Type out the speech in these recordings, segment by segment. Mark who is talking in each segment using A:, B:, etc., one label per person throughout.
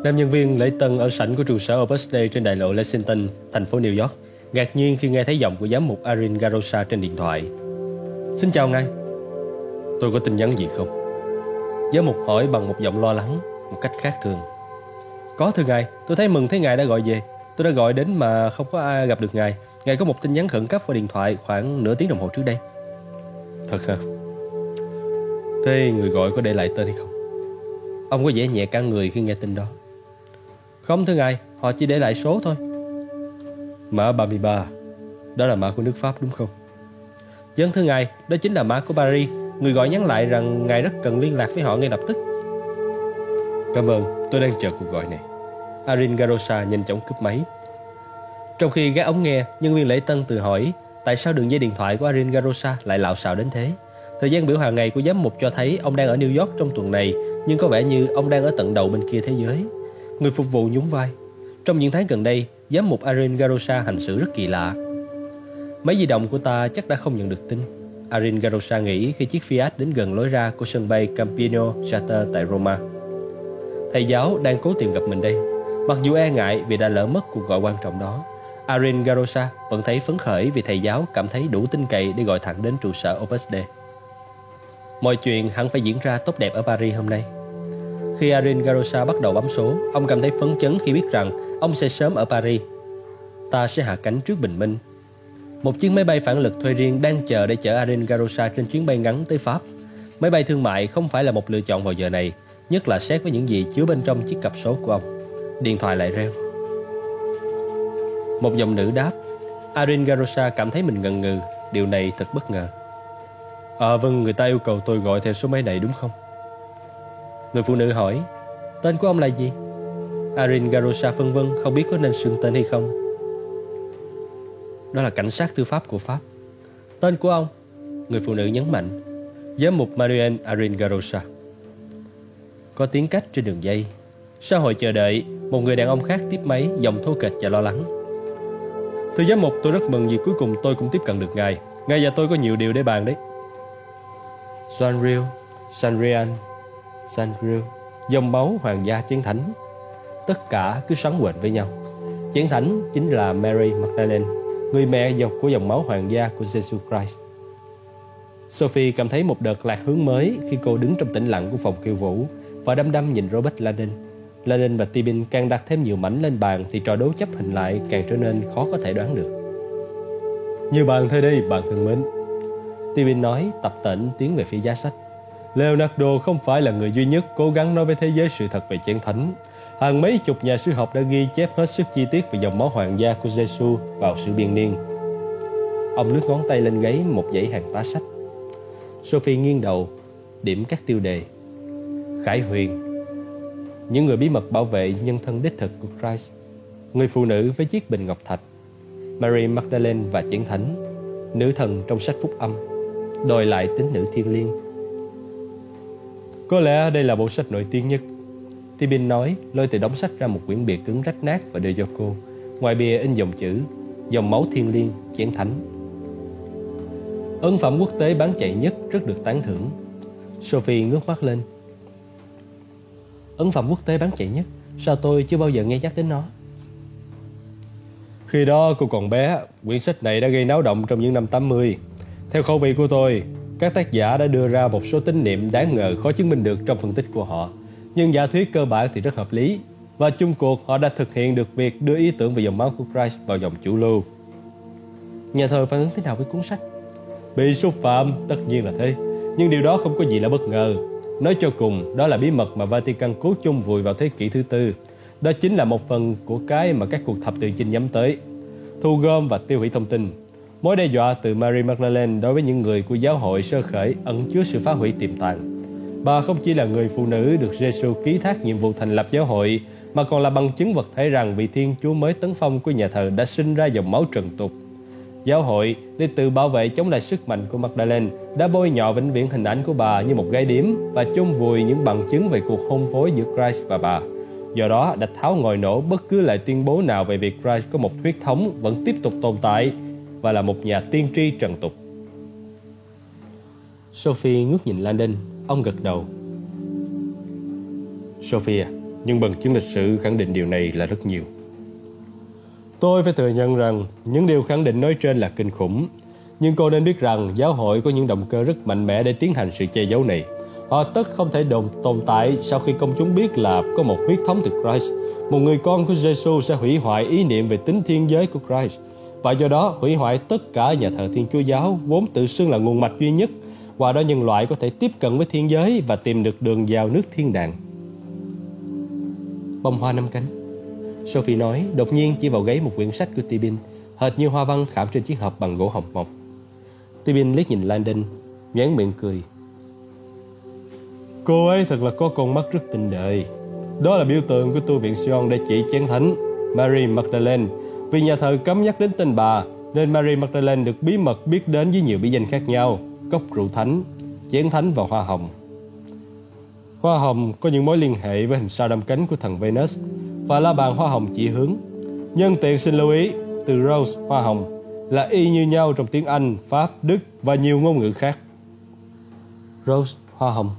A: Nam nhân viên lễ tân ở sảnh của trụ sở Opus Dei trên đại lộ Lexington, thành phố New York, ngạc nhiên khi nghe thấy giọng của giám mục Arin Garosa trên điện thoại. Xin chào ngài. Tôi có tin nhắn gì không? Giám mục hỏi bằng một giọng lo lắng, một cách khác thường. Có thưa ngài, tôi thấy mừng thấy ngài đã gọi về. Tôi đã gọi đến mà không có ai gặp được ngài. Ngài có một tin nhắn khẩn cấp qua điện thoại khoảng nửa tiếng đồng hồ trước đây. Thật hả? Thế người gọi có để lại tên hay không? Ông có vẻ nhẹ cả người khi nghe tin đó. Không thưa ngài, họ chỉ để lại số thôi. Mã 33, đó là mã của nước Pháp đúng không? Vâng thưa ngài, đó chính là mã của Paris. Người gọi nhắn lại rằng ngài rất cần liên lạc với họ ngay lập tức. Cảm ơn, tôi đang chờ cuộc gọi này. Arin Garosa nhanh chóng cúp máy. Trong khi gác ống nghe, nhân viên lễ tân tự hỏi tại sao đường dây điện thoại của Arin Garosa lại lạo xạo đến thế. Thời gian biểu hàng ngày của giám mục cho thấy ông đang ở New York trong tuần này, nhưng có vẻ như ông đang ở tận đầu bên kia thế giới. Người phục vụ nhún vai. Trong những tháng gần đây, giám mục Arin Garosa hành xử rất kỳ lạ. Máy di động của ta chắc đã không nhận được tin, Arin Garosa nghĩ khi chiếc Fiat đến gần lối ra của sân bay Campiano Charter tại Roma. Thầy giáo đang cố tìm gặp mình đây. Mặc dù e ngại vì đã lỡ mất cuộc gọi quan trọng đó, Arin Garosa vẫn thấy phấn khởi vì thầy giáo cảm thấy đủ tin cậy để gọi thẳng đến trụ sở Opus Dei. Mọi chuyện hẳn phải diễn ra tốt đẹp ở Paris hôm nay. Khi Arin Garosa bắt đầu bấm số, ông cảm thấy phấn chấn khi biết rằng ông sẽ sớm ở Paris. Ta sẽ hạ cánh trước bình minh. Một chiếc máy bay phản lực thuê riêng đang chờ để chở Arin Garosa trên chuyến bay ngắn tới Pháp. Máy bay thương mại không phải là một lựa chọn vào giờ này, nhất là xét với những gì chứa bên trong chiếc cặp số của ông. Điện thoại lại reo. Một giọng nữ đáp. Arin Garosa cảm thấy mình ngần ngừ. Điều này thật bất ngờ. Vâng, người ta yêu cầu tôi gọi theo số máy này đúng không? Người phụ nữ hỏi. Tên của ông là gì? Arin Garosa phân vân, không biết có nên xưng tên hay không. Đó là cảnh sát tư pháp của Pháp. Tên của ông? Người phụ nữ nhấn mạnh. Giám mục Manuel Arin Garosa. Có tiếng cách trên đường dây. Sau hồi chờ đợi, một người đàn ông khác tiếp máy, giọng thô kệch và lo lắng. Thưa giám mục, tôi rất mừng vì cuối cùng tôi cũng tiếp cận được ngài. Ngài và tôi có nhiều điều để bàn đấy. Sanrian, dòng máu hoàng gia Chén Thánh. Tất cả cứ xoắn quện với nhau. Chén Thánh chính là Mary Magdalene, người mẹ dọc của dòng máu hoàng gia của Jesus Christ. Sophie cảm thấy một đợt lạc hướng mới khi cô đứng trong tĩnh lặng của phòng khiêu vũ và đăm đăm nhìn Robert Landon. Landon và Tibin càng đặt thêm nhiều mảnh lên bàn thì trò đố chấp hình lại càng trở nên khó có thể đoán được. Như bạn thôi đi, bạn thân mến. Tibin nói, tập tễnh tiến về phía giá sách. Leonardo không phải là người duy nhất cố gắng nói với thế giới sự thật về Chén Thánh. Hàng mấy chục nhà sử học đã ghi chép hết sức chi tiết về dòng máu hoàng gia của Giêsu vào sử biên niên. Ông lướt ngón tay lên gáy một dãy hàng tá sách. Sophie nghiêng đầu, điểm các tiêu đề. Khải Huyền, những người bí mật bảo vệ nhân thân đích thực của Christ. Người phụ nữ với chiếc bình ngọc thạch. Mary Magdalene và Chén Thánh. Nữ thần trong sách Phúc Âm. Đòi lại tín nữ thiêng liêng. Có lẽ đây là bộ sách nổi tiếng nhất, Tibin nói, lôi từ đống sách ra một quyển bìa cứng rách nát và đưa cho cô. Ngoài bìa in dòng chữ dòng máu thiêng liêng, Chén Thánh. Ấn phẩm quốc tế bán chạy nhất rất được tán thưởng. Sophie ngước mắt lên. Ấn phẩm quốc tế bán chạy nhất? Sao tôi chưa bao giờ nghe nhắc đến nó? Khi đó cô còn bé, quyển sách này đã gây náo động trong những năm 80. Theo khẩu vị của tôi, các tác giả đã đưa ra một số tín niệm đáng ngờ khó chứng minh được trong phân tích của họ. Nhưng giả thuyết cơ bản thì rất hợp lý. Và chung cuộc họ đã thực hiện được việc đưa ý tưởng về dòng máu của Christ vào dòng chủ lưu. Nhà thờ phản ứng thế nào với cuốn sách? Bị xúc phạm, tất nhiên là thế. Nhưng điều đó không có gì là bất ngờ. Nói cho cùng, đó là bí mật mà Vatican cố chôn vùi vào thế kỷ thứ tư. Đó chính là một phần của cái mà các cuộc thập tự chinh nhắm tới: thu gom và tiêu hủy thông tin. Mối đe dọa từ Mary Magdalene đối với những người của giáo hội sơ khởi ẩn chứa sự phá hủy tiềm tàng. Bà không chỉ là người phụ nữ được Giêsu ký thác nhiệm vụ thành lập giáo hội, mà còn là bằng chứng vật thể rằng vị Thiên Chúa mới tấn phong của nhà thờ đã sinh ra dòng máu trần tục. Giáo hội, để tự bảo vệ chống lại sức mạnh của Magdalene, đã bôi nhọ vĩnh viễn hình ảnh của bà như một gái điếm và chôn vùi những bằng chứng về cuộc hôn phối giữa Christ và bà. Do đó, đã tháo ngòi nổ bất cứ lời tuyên bố nào về việc Christ có một huyết thống vẫn tiếp tục tồn tại và là một nhà tiên tri trần tục. Sophie ngước nhìn Landon, ông gật đầu. Sophia, nhưng bằng chứng lịch sử khẳng định điều này là rất nhiều. Tôi phải thừa nhận rằng những điều khẳng định nói trên là kinh khủng. Nhưng cô nên biết rằng giáo hội có những động cơ rất mạnh mẽ để tiến hành sự che giấu này. Họ tất không thể tồn tại sau khi công chúng biết là có một huyết thống từ Christ. Một người con của Jesus sẽ hủy hoại ý niệm về tính thiên giới của Christ, và do đó hủy hoại tất cả nhà thờ Thiên Chúa giáo vốn tự xưng là nguồn mạch duy nhất. Qua đó nhân loại có thể tiếp cận với thiên giới và tìm được đường vào nước thiên đàng. Bông hoa 5 cánh, Sophie nói, đột nhiên chỉ vào gáy một quyển sách của Tibin, hệt như hoa văn khảm trên chiếc hộp bằng gỗ hồng mộc. Tibin liếc nhìn Landon, nhoẻn miệng cười. Cô ấy thật là có con mắt rất tinh đời. Đó là biểu tượng của tu viện Sion để chỉ chén thánh Mary Magdalene. Vì nhà thờ cấm nhắc đến tên bà, nên Mary Magdalene được bí mật biết đến với nhiều bí danh khác nhau: cốc rượu thánh, chén thánh và hoa hồng. Hoa hồng có những mối liên hệ với hình sao 5 cánh của thần Venus, và la bàn hoa hồng chỉ hướng. Nhân tiện xin lưu ý, từ rose hoa hồng là y như nhau trong tiếng Anh, Pháp, Đức và nhiều ngôn ngữ khác. Rose hoa hồng.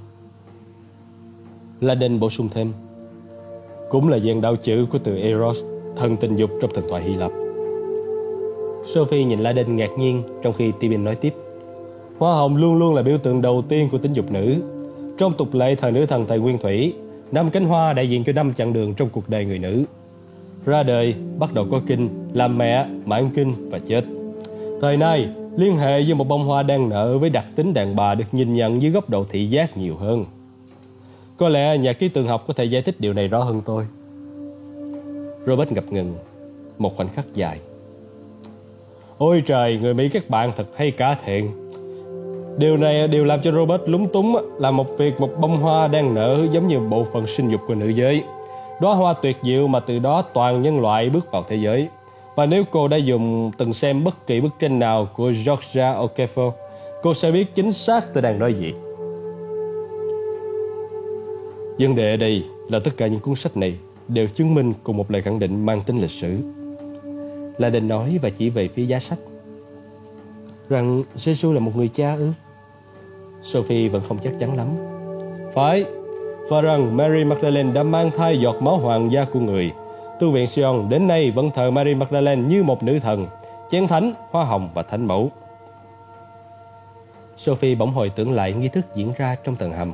A: Landon bổ sung thêm, cũng là dạng đạo chữ của từ Eros, thần tình dục trong thần thoại Hy Lạp. Sophie nhìn Landon ngạc nhiên, trong khi Tibin nói tiếp, hoa hồng luôn luôn là biểu tượng đầu tiên của tính dục nữ. Trong tục lệ thời nữ thần thời Nguyên Thủy, 5 cánh hoa đại diện cho 5 chặng đường trong cuộc đời người nữ: ra đời, bắt đầu có kinh, làm mẹ, mãn kinh và chết. Thời nay, liên hệ với một bông hoa đang nở với đặc tính đàn bà được nhìn nhận dưới góc độ thị giác nhiều hơn. Có lẽ nhà ký tượng học có thể giải thích điều này rõ hơn tôi. Robert ngập ngừng một khoảnh khắc dài. Ôi trời, người Mỹ các bạn thật hay cả thiện. Điều này điều làm cho Robert lúng túng là một bông hoa đang nở giống như bộ phận sinh dục của nữ giới. Đóa hoa tuyệt diệu mà từ đó toàn nhân loại bước vào thế giới. Và nếu cô đã từng xem bất kỳ bức tranh nào của Georgia Ocampo, cô sẽ biết chính xác tôi đang nói gì. Vấn đề ở đây là tất cả những cuốn sách này đều chứng minh cùng một lời khẳng định mang tính lịch sử. Landon nói và chỉ về phía giá sách. Rằng Jesus là một người cha ư? Sophie vẫn không chắc chắn lắm. Phải, và rằng Mary Magdalene đã mang thai giọt máu hoàng gia của người. Tu viện Sion đến nay vẫn thờ Mary Magdalene như một nữ thần, chén thánh, hoa hồng và thánh mẫu. Sophie bỗng hồi tưởng lại nghi thức diễn ra trong tầng hầm.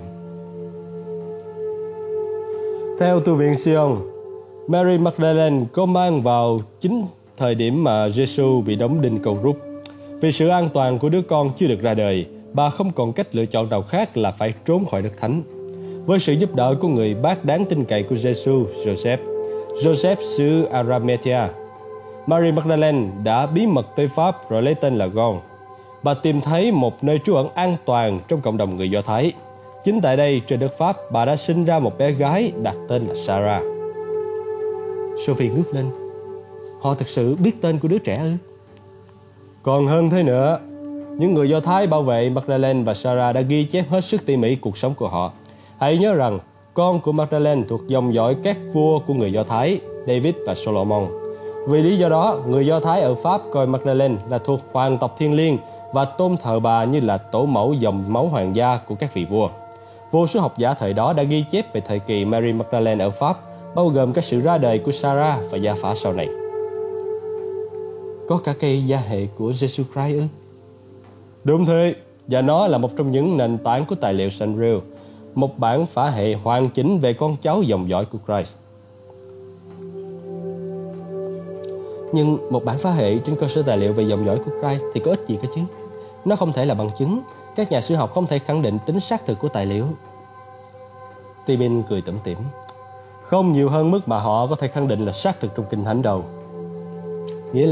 A: Theo tu viện Sion, Mary Magdalene có mang vào chính thời điểm mà Jesus bị đóng đinh cầu rút. Vì sự an toàn của đứa con chưa được ra đời, bà không còn cách lựa chọn nào khác là phải trốn khỏi đất thánh. Với sự giúp đỡ của người bác đáng tin cậy của Jesus, Joseph xứ Arimathea, Mary Magdalene đã bí mật tới Pháp rồi lấy tên là Gon. Bà tìm thấy một nơi trú ẩn an toàn trong cộng đồng người Do Thái. Chính tại đây, trên đất Pháp, bà đã sinh ra một bé gái đặt tên là Sarah. Sophie ngước lên. Họ thực sự biết tên của đứa trẻ ư? Còn hơn thế nữa, những người Do Thái bảo vệ Magdalene và Sarah đã ghi chép hết sức tỉ mỉ cuộc sống của họ. Hãy nhớ rằng, con của Magdalene thuộc dòng dõi các vua của người Do Thái, David và Solomon. Vì lý do đó, người Do Thái ở Pháp coi Magdalene là thuộc hoàng tộc thiêng liêng và tôn thờ bà như là tổ mẫu dòng máu hoàng gia của các vị vua. Vô số học giả thời đó đã ghi chép về thời kỳ Mary Magdalene ở Pháp, bao gồm các sự ra đời của Sarah và gia phả sau này. Có cả cây gia hệ của Jesus Christ ư? Đúng thế, và nó là một trong những nền tảng của tài liệu Sanrio, một bản phả hệ hoàn chỉnh về con cháu dòng dõi của Christ. Nhưng một bản phá hệ trên cơ sở tài liệu về dòng dõi của Christ thì có ích gì cơ chứ? Nó không thể là bằng chứng. Các nhà sử học không thể khẳng định tính xác thực của tài liệu. Tibin cười tủm tỉm. Không nhiều hơn mức mà họ có thể khẳng định là xác thực trong Kinh Thánh đâu. Nghĩa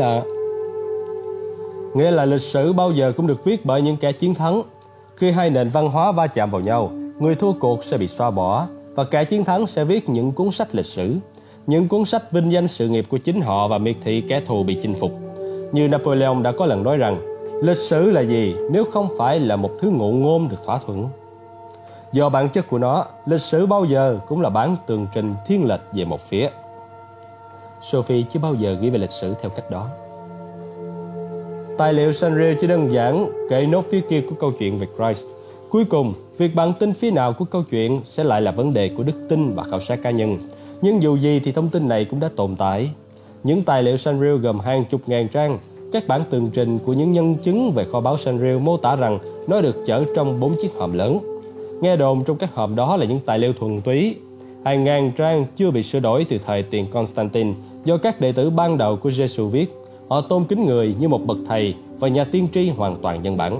A: là lịch sử bao giờ cũng được viết bởi những kẻ chiến thắng. Khi hai nền văn hóa va chạm vào nhau, người thua cuộc sẽ bị xóa bỏ, và kẻ chiến thắng sẽ viết những cuốn sách lịch sử, những cuốn sách vinh danh sự nghiệp của chính họ và miệt thị kẻ thù bị chinh phục. Như Napoleon đã có lần nói rằng, lịch sử là gì nếu không phải là một thứ ngụ ngôn được thỏa thuận? Do bản chất của nó, lịch sử bao giờ cũng là bản tường trình thiên lệch về một phía. Sophie chưa bao giờ nghĩ về lịch sử theo cách đó. Tài liệu Sanrio chỉ đơn giản kể nốt phía kia của câu chuyện về Christ. Cuối cùng, việc bạn tin phía nào của câu chuyện sẽ lại là vấn đề của đức tin và khảo sát cá nhân. Nhưng dù gì thì thông tin này cũng đã tồn tại. Những tài liệu Sanrio gồm hàng chục ngàn trang, các bản tường trình của những nhân chứng về kho báu Sanrio mô tả rằng nó được chở trong 4 chiếc hòm lớn. Nghe đồn trong các hòm đó là những tài liệu thuần túy. Hàng ngàn trang chưa bị sửa đổi từ thời tiền Constantine do các đệ tử ban đầu của Giêsu viết. Họ tôn kính người như một bậc thầy và nhà tiên tri hoàn toàn nhân bản.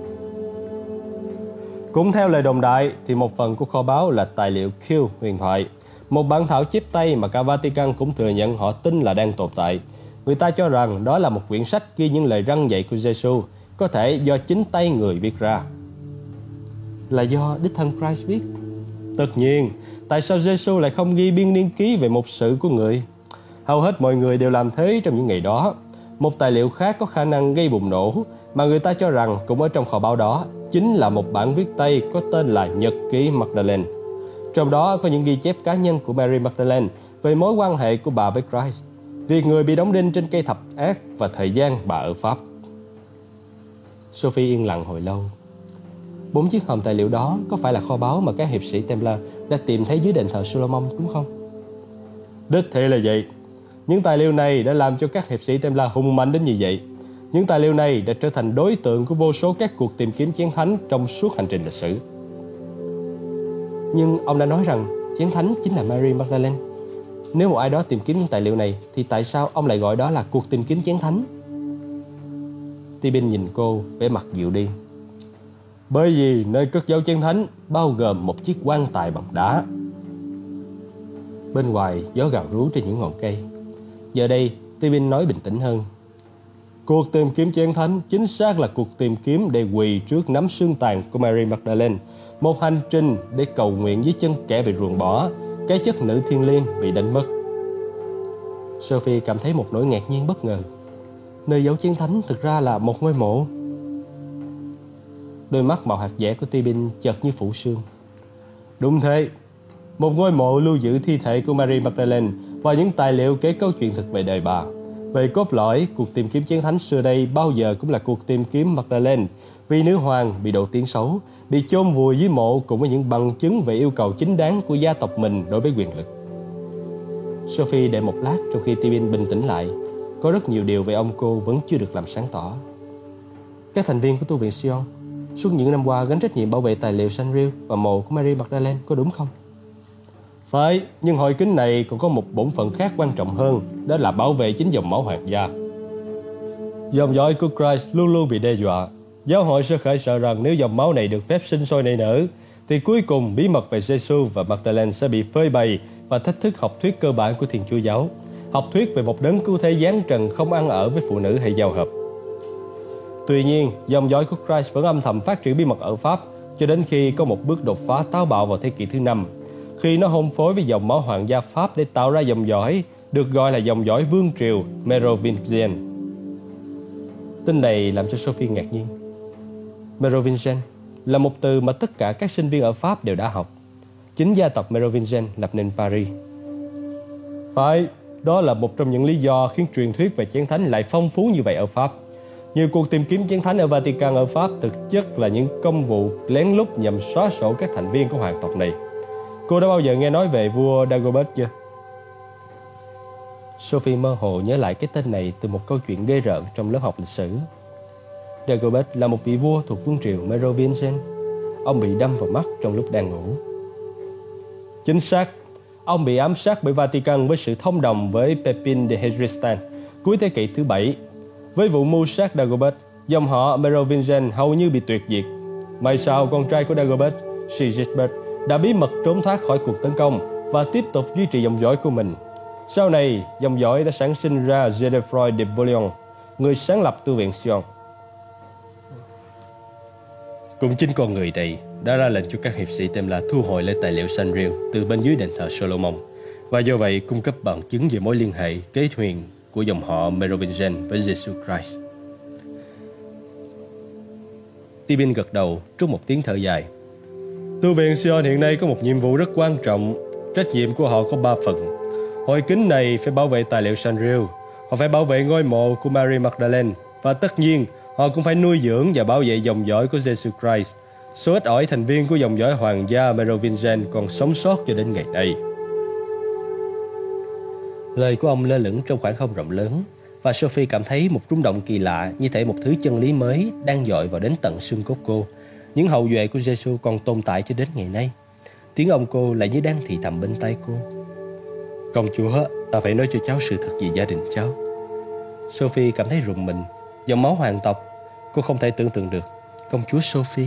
A: Cũng theo lời đồn đại thì một phần của kho báu là tài liệu Q huyền thoại, một bản thảo chép tay mà cả Vatican cũng thừa nhận họ tin là đang tồn tại. Người ta cho rằng đó là một quyển sách ghi những lời răn dạy của Giêsu, có thể do chính tay người viết ra. Là do đích thân Christ viết? Tất nhiên, tại sao Giêsu lại không ghi biên niên ký về mục sự của người? Hầu hết mọi người đều làm thế trong những ngày đó. Một tài liệu khác có khả năng gây bùng nổ mà người ta cho rằng cũng ở trong kho báu đó chính là một bản viết tay có tên là Nhật ký Magdalene. Trong đó có những ghi chép cá nhân của Mary Magdalene về mối quan hệ của bà với Christ, việc người bị đóng đinh trên cây thập ác và thời gian bà ở Pháp. Sophie yên lặng hồi lâu. 4 chiếc hòm tài liệu đó có phải là kho báu mà các hiệp sĩ Templar đã tìm thấy dưới đền thờ Solomon đúng không? Đích thị là vậy. Những tài liệu này đã làm cho các hiệp sĩ Templar hùng mạnh đến như vậy. Những tài liệu này đã trở thành đối tượng của vô số các cuộc tìm kiếm chén thánh trong suốt hành trình lịch sử. Nhưng ông đã nói rằng chén thánh chính là Mary Magdalene. Nếu một ai đó tìm kiếm những tài liệu này thì tại sao ông lại gọi đó là cuộc tìm kiếm chén thánh? Tibin nhìn cô vẻ mặt dịu đi. Bởi vì nơi cất giấu chén thánh bao gồm một chiếc quan tài bằng đá. Bên ngoài gió gào rú trên những ngọn cây. Giờ đây Tibin nói bình tĩnh hơn. Cuộc tìm kiếm chén thánh chính xác là cuộc tìm kiếm để quỳ trước nắm xương tàn của Mary Magdalene, một hành trình để cầu nguyện dưới chân kẻ bị ruồng bỏ, cái chất nữ thiêng liêng bị đánh mất. Sophie cảm thấy một nỗi ngạc nhiên bất ngờ. Nơi giấu chén thánh thực ra là một ngôi mộ. Đôi mắt màu hạt dẻ của Tibin chợt như phủ sương. Đúng thế, một ngôi mộ lưu giữ thi thể của Mary Magdalene và những tài liệu kể câu chuyện thực về đời bà. Về cốt lõi, cuộc tìm kiếm chén thánh xưa đây bao giờ cũng là cuộc tìm kiếm Magdalene, vì nữ hoàng bị đổ tiếng xấu, bị chôn vùi dưới mộ cùng với những bằng chứng về yêu cầu chính đáng của gia tộc mình đối với quyền lực. Sophie đợi một lát trong khi Tibin bình tĩnh lại. Có rất nhiều điều về ông cô vẫn chưa được làm sáng tỏ. Các thành viên của tu viện Sion suốt những năm qua gánh trách nhiệm bảo vệ tài liệu Sanrio và mộ của Mary Magdalene, có đúng không? Phải, nhưng hội kính này còn có một bổn phận khác quan trọng hơn, đó là bảo vệ chính dòng máu hoàng gia. Dòng dõi của Christ luôn luôn bị đe dọa. Giáo hội sẽ khởi sợ rằng nếu dòng máu này được phép sinh sôi nảy nở, thì cuối cùng bí mật về Jesus và Magdalene sẽ bị phơi bày và thách thức học thuyết cơ bản của Thiên Chúa giáo, học thuyết về một đấng cứu thế giáng trần không ăn ở với phụ nữ hay giao hợp. Tuy nhiên, dòng dõi của Christ vẫn âm thầm phát triển bí mật ở Pháp cho đến khi có một bước đột phá táo bạo vào thế kỷ thứ 5, khi nó hôn phối với dòng máu hoàng gia Pháp để tạo ra dòng dõi được gọi là dòng dõi vương triều Merovingian. Tin này làm cho Sophie ngạc nhiên. Merovingian là một từ mà tất cả các sinh viên ở Pháp đều đã học. Chính gia tộc Merovingian lập nên Paris. Phải, đó là một trong những lý do khiến truyền thuyết về chén thánh lại phong phú như vậy ở Pháp. Nhiều cuộc tìm kiếm chén thánh ở Vatican ở Pháp thực chất là những công vụ lén lút nhằm xóa sổ các thành viên của hoàng tộc này. Cô đã bao giờ nghe nói về vua Dagobert chưa? Sophie mơ hồ nhớ lại cái tên này từ một câu chuyện ghê rợn trong lớp học lịch sử. Dagobert là một vị vua thuộc vương triều Merovingian. Ông bị đâm vào mắt trong lúc đang ngủ. Chính xác, ông bị ám sát bởi Vatican với sự thông đồng với Pepin de Hegristan cuối thế kỷ thứ 7. Với vụ mưu sát Dagobert, dòng họ Merovingian hầu như bị tuyệt diệt. May sau, con trai của Dagobert, Sigisbert, đã bí mật trốn thoát khỏi cuộc tấn công và tiếp tục duy trì dòng dõi của mình. Sau này, dòng dõi đã sản sinh ra Godefroy de Bouillon, người sáng lập tu viện Sion. Cũng chính con người này đã ra lệnh cho các hiệp sĩ Templar thu hồi lại tài liệu Sanrio từ bên dưới đền thờ Solomon, và do vậy cung cấp bằng chứng về mối liên hệ kế thuyền của dòng họ Merovingian với Jesus Christ. Tibin gật đầu, trút một tiếng thở dài. Tu viện Sion hiện nay có một nhiệm vụ rất quan trọng. Trách nhiệm của họ có 3 phần. Hội kính này phải bảo vệ tài liệu Sanrio, họ phải bảo vệ ngôi mộ của Mary Magdalene, và tất nhiên họ cũng phải nuôi dưỡng và bảo vệ dòng dõi của Jesus Christ, số ít ỏi thành viên của dòng dõi hoàng gia Merovingian còn sống sót cho đến ngày nay. Lời của ông lơ lửng trong khoảng không rộng lớn, và Sophie cảm thấy một rung động kỳ lạ, như thể một thứ chân lý mới đang dội vào đến tận xương cốt cô. Những hậu duệ của Giêsu còn tồn tại cho đến ngày nay. Tiếng ông cô lại như đang thì thầm bên tai cô: "Công chúa, ta phải nói cho cháu sự thật về gia đình cháu." Sophie cảm thấy rùng mình. Dòng máu hoàng tộc, cô không thể tưởng tượng được. Công chúa Sophie.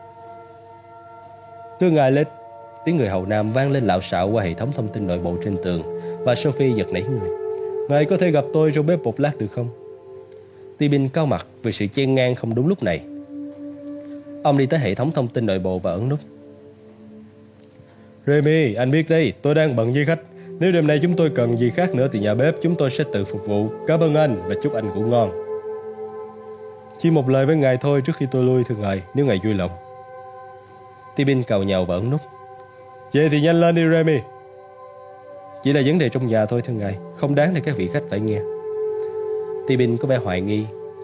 A: "Thưa ngài Lết," tiếng người hầu nam vang lên lạo xạo qua hệ thống thông tin nội bộ trên tường, và Sophie giật nảy người. "Ngài có thể gặp tôi trong bếp một lát được không?" Tibin cau mặt vì sự chen ngang không đúng lúc này. Ông đi tới hệ thống thông tin nội bộ và ấn nút. "Remy, anh biết đấy, tôi đang bận với khách. Nếu đêm nay chúng tôi cần gì khác nữa thì nhà bếp chúng tôi sẽ tự phục vụ. Cảm ơn anh và chúc anh ngủ ngon." "Chỉ một lời với ngài thôi trước khi tôi lui, thưa ngài, nếu ngài vui lòng." Tibin càu nhàu và ấn nút. "Vậy thì nhanh lên đi Remy." "Chỉ là vấn đề trong nhà thôi thưa ngài, không đáng để các vị khách phải nghe." Tibin có vẻ hoài nghi.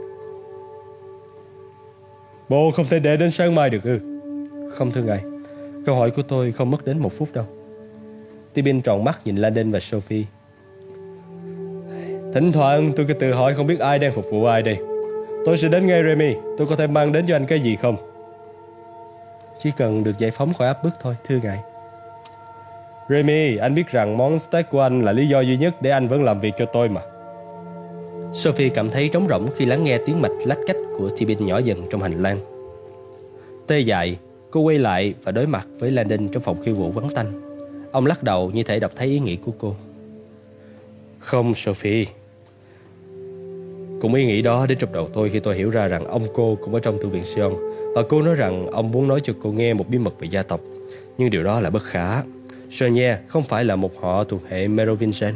A: "Bộ không thể để đến sáng mai được ư?" "Không thưa ngài, câu hỏi của tôi không mất đến 1 phút đâu." Tibin tròn mắt nhìn Landon và Sophie. "Thỉnh thoảng tôi cứ tự hỏi không biết ai đang phục vụ ai đây. Tôi sẽ đến ngay Remy, tôi có thể mang đến cho anh cái gì không?" "Chỉ cần được giải phóng khỏi áp bức thôi thưa ngài." "Remy, anh biết rằng món steak của anh là lý do duy nhất để anh vẫn làm việc cho tôi mà." Sophie cảm thấy trống rỗng khi lắng nghe tiếng mạch lách cách của Tibin nhỏ dần trong hành lang. Tê dại, cô quay lại và đối mặt với Landon trong phòng khiêu vũ vắng tanh. Ông lắc đầu như thể đọc thấy ý nghĩ của cô. "Không Sophie. Cũng ý nghĩ đó đến trong đầu tôi khi tôi hiểu ra rằng ông cô cũng ở trong thư viện Sion, và cô nói rằng ông muốn nói cho cô nghe một bí mật về gia tộc. Nhưng điều đó là bất khả. Sonia không phải là một họ thuộc hệ Merovingian."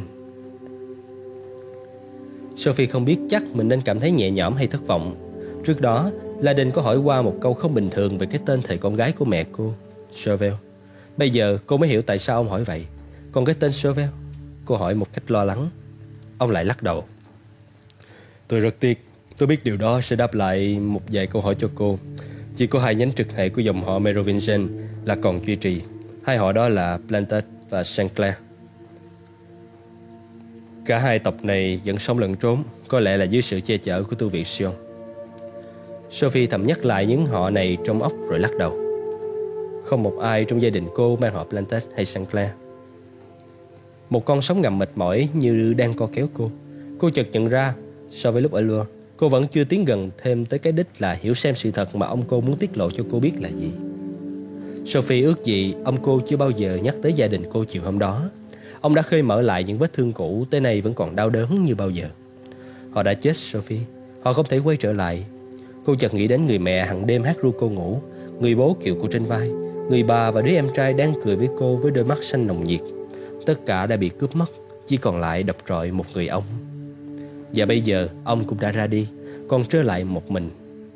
A: Sophie không biết chắc mình nên cảm thấy nhẹ nhõm hay thất vọng. Trước đó, Landon có hỏi qua một câu không bình thường về cái tên thầy con gái của mẹ cô, Chauvel. Bây giờ cô mới hiểu tại sao ông hỏi vậy. Còn cái tên Chauvel? Cô hỏi một cách lo lắng. Ông lại lắc đầu. "Tôi rất tiếc. Tôi biết điều đó sẽ đáp lại một vài câu hỏi cho cô. Chỉ có 2 nhánh trực hệ của dòng họ Merovingian là còn duy trì. 2 họ đó là Plantet và Saint Clair. Cả 2 tộc này vẫn sống lẫn trốn, có lẽ là dưới sự che chở của tu viện Sion." Sophie thầm nhắc lại những họ này trong óc rồi lắc đầu. Không một ai trong gia đình cô mang họ Plantet hay Saint Clair. Một con sóng ngầm mệt mỏi như đang co kéo cô. Cô chợt nhận ra, so với lúc ở Lourdes, cô vẫn chưa tiến gần thêm tới cái đích là hiểu xem sự thật mà ông cô muốn tiết lộ cho cô biết là gì. Sophie ước gì ông cô chưa bao giờ nhắc tới gia đình cô chiều hôm đó. Ông đã khơi mở lại những vết thương cũ, tới nay vẫn còn đau đớn như bao giờ. Họ đã chết Sophie, họ không thể quay trở lại. Cô chợt nghĩ đến người mẹ hằng đêm hát ru cô ngủ, người bố kiệu cô trên vai, người bà và đứa em trai đang cười với cô với đôi mắt xanh nồng nhiệt. Tất cả đã bị cướp mất, chỉ còn lại độc trọi một người ông. Và bây giờ ông cũng đã ra đi, còn trơ lại một mình.